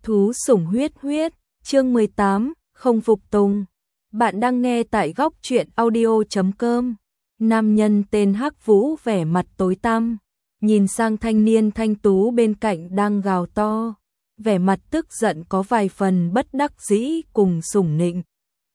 Thú sủng huyết huyết, chương 18, không phục tùng. Bạn đang nghe tại góc truyện audio.com. Nam nhân tên Hắc Vũ vẻ mặt tối tăm, nhìn sang thanh niên thanh tú bên cạnh đang gào to, vẻ mặt tức giận có vài phần bất đắc dĩ cùng sủng nịnh.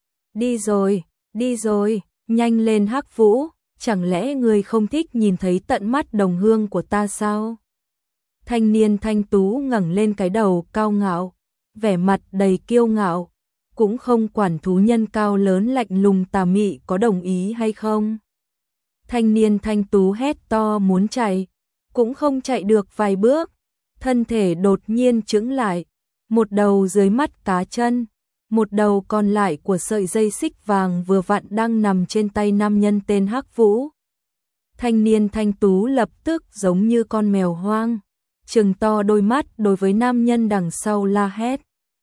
Đi rồi, nhanh lên Hắc Vũ, chẳng lẽ ngươi không thích nhìn thấy tận mắt đồng hương của ta sao? Thanh niên thanh tú ngẩng lên cái đầu cao ngạo, vẻ mặt đầy kiêu ngạo, cũng không quản thú nhân cao lớn lạnh lùng tà mị có đồng ý hay không. Thanh niên thanh tú hét to muốn chạy, cũng không chạy được vài bước, thân thể đột nhiên chững lại, một đầu dưới mắt cá chân, một đầu còn lại của sợi dây xích vàng vừa vặn đang nằm trên tay nam nhân tên Hắc Vũ. Thanh niên thanh tú lập tức giống như con mèo hoang, trừng to đôi mắt đối với nam nhân đằng sau la hét.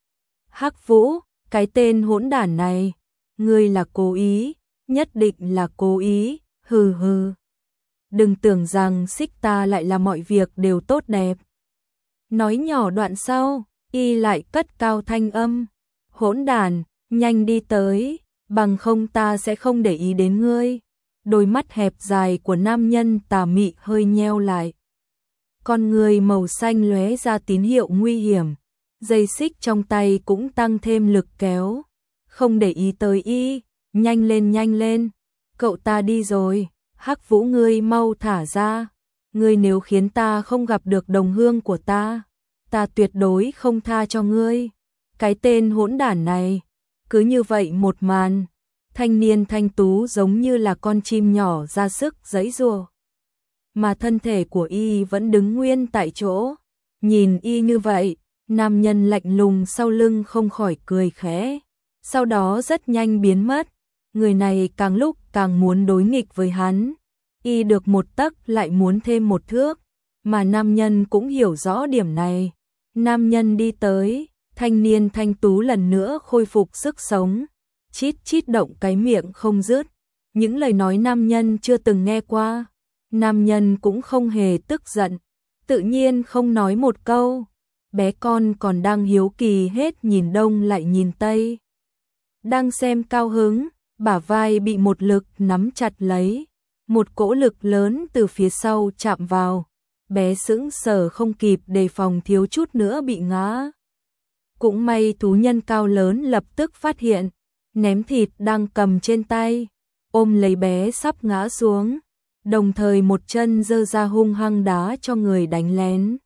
Hắc Vũ, cái tên hỗn đản này, ngươi là cố ý, nhất định là cố ý, hừ hừ. Đừng tưởng rằng xích ta lại là mọi việc đều tốt đẹp. Nói nhỏ đoạn sau, y lại cất cao thanh âm. Hỗn đản, nhanh đi tới, bằng không ta sẽ không để ý đến ngươi. Đôi mắt hẹp dài của nam nhân tà mị hơi nheo lại. Con người màu xanh lóe ra tín hiệu nguy hiểm, dây xích trong tay cũng tăng thêm lực kéo. Không để ý tới y, nhanh lên, cậu ta đi rồi, Hắc Vũ ngươi mau thả ra, ngươi nếu khiến ta không gặp được đồng hương của ta tuyệt đối không tha cho ngươi. Cái tên hỗn đản này, cứ như vậy một màn, thanh niên thanh tú giống như là con chim nhỏ ra sức giãy giụa. Mà thân thể của y vẫn đứng nguyên tại chỗ, nhìn y như vậy, nam nhân lạnh lùng sau lưng không khỏi cười khẽ, sau đó rất nhanh biến mất. Người này càng lúc càng muốn đối nghịch với hắn, y được một tấc lại muốn thêm một thước, mà nam nhân cũng hiểu rõ điểm này. Nam nhân đi tới, thanh niên thanh tú lần nữa khôi phục sức sống, chít chít động cái miệng không dứt, những lời nói nam nhân chưa từng nghe qua. Nam nhân cũng không hề tức giận, tự nhiên không nói một câu. Bé con còn đang hiếu kỳ hết nhìn đông lại nhìn tây. Đang xem cao hứng, bả vai bị một lực nắm chặt lấy. Một cỗ lực lớn từ phía sau chạm vào. Bé sững sờ không kịp đề phòng thiếu chút nữa bị ngã. Cũng may thú nhân cao lớn lập tức phát hiện, ném thịt đang cầm trên tay, ôm lấy bé sắp ngã xuống. Đồng thời một chân giơ ra hung hăng đá cho người đánh lén.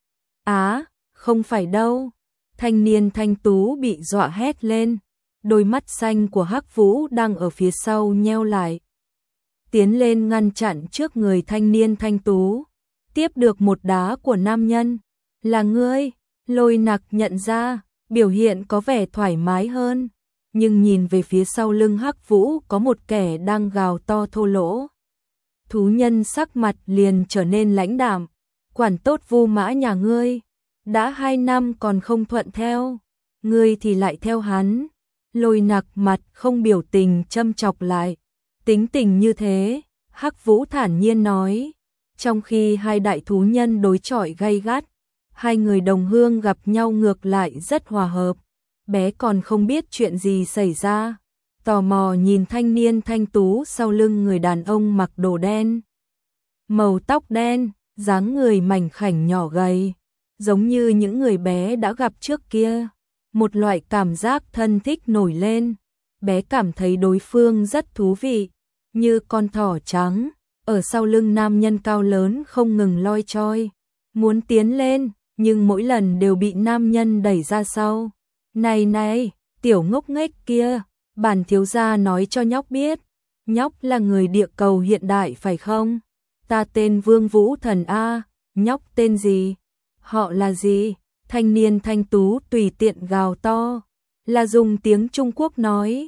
Á, không phải đâu. Thanh niên thanh tú bị dọa hét lên. Đôi mắt xanh của Hắc Vũ đang ở phía sau nheo lại. Tiến lên ngăn chặn trước người thanh niên thanh tú. Tiếp được một đá của nam nhân. Là ngươi, Lôi Nặc nhận ra, biểu hiện có vẻ thoải mái hơn. Nhưng nhìn về phía sau lưng Hắc Vũ có một kẻ đang gào to thô lỗ. Thú nhân sắc mặt liền trở nên lãnh đạm, quản tốt Vu Mã nhà ngươi, đã 2 năm còn không thuận theo, ngươi thì lại theo hắn. Lôi Nặc mặt không biểu tình châm chọc lại, tính tình như thế, Hắc Vũ thản nhiên nói. Trong khi hai đại thú nhân đối chọi gay gắt, hai người đồng hương gặp nhau ngược lại rất hòa hợp. Bé còn không biết chuyện gì xảy ra, tò mò nhìn thanh niên thanh tú sau lưng người đàn ông mặc đồ đen. Màu tóc đen, dáng người mảnh khảnh nhỏ gầy, giống như những người bé đã gặp trước kia. Một loại cảm giác thân thích nổi lên, bé cảm thấy đối phương rất thú vị, như con thỏ trắng, ở sau lưng nam nhân cao lớn không ngừng loi choi. Muốn tiến lên, nhưng mỗi lần đều bị nam nhân đẩy ra sau. Này, tiểu ngốc nghếch kia, bản thiếu gia nói cho nhóc biết, nhóc là người địa cầu hiện đại phải không? Ta tên Vương Vũ Thần A, nhóc tên gì? Họ là gì? Thanh niên thanh tú tùy tiện gào to, là dùng tiếng Trung Quốc nói.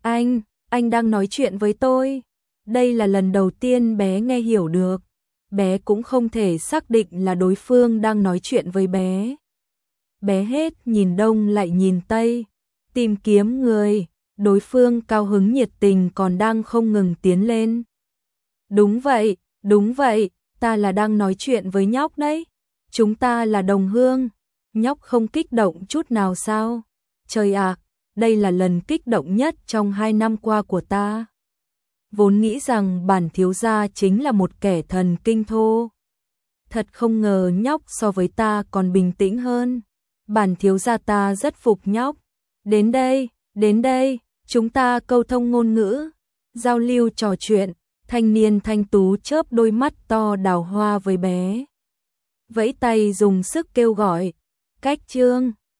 Anh đang nói chuyện với tôi. Đây là lần đầu tiên bé nghe hiểu được. Bé cũng không thể xác định là đối phương đang nói chuyện với bé. Bé hết nhìn đông lại nhìn tây, tìm kiếm người, đối phương cao hứng nhiệt tình còn đang không ngừng tiến lên. Đúng vậy, ta là đang nói chuyện với nhóc đấy, chúng ta là đồng hương. Nhóc không kích động chút nào sao? Trời ạ, đây là lần kích động nhất trong 2 năm qua của ta. Vốn nghĩ rằng bản thiếu gia chính là một kẻ thần kinh thô. Thật không ngờ nhóc so với ta còn bình tĩnh hơn. Bản thiếu gia ta rất phục nhóc. Đến đây, chúng ta câu thông ngôn ngữ, giao lưu trò chuyện. Thanh niên thanh tú chớp đôi mắt to đào hoa với bé. Vẫy tay dùng sức kêu gọi, Cách Trương.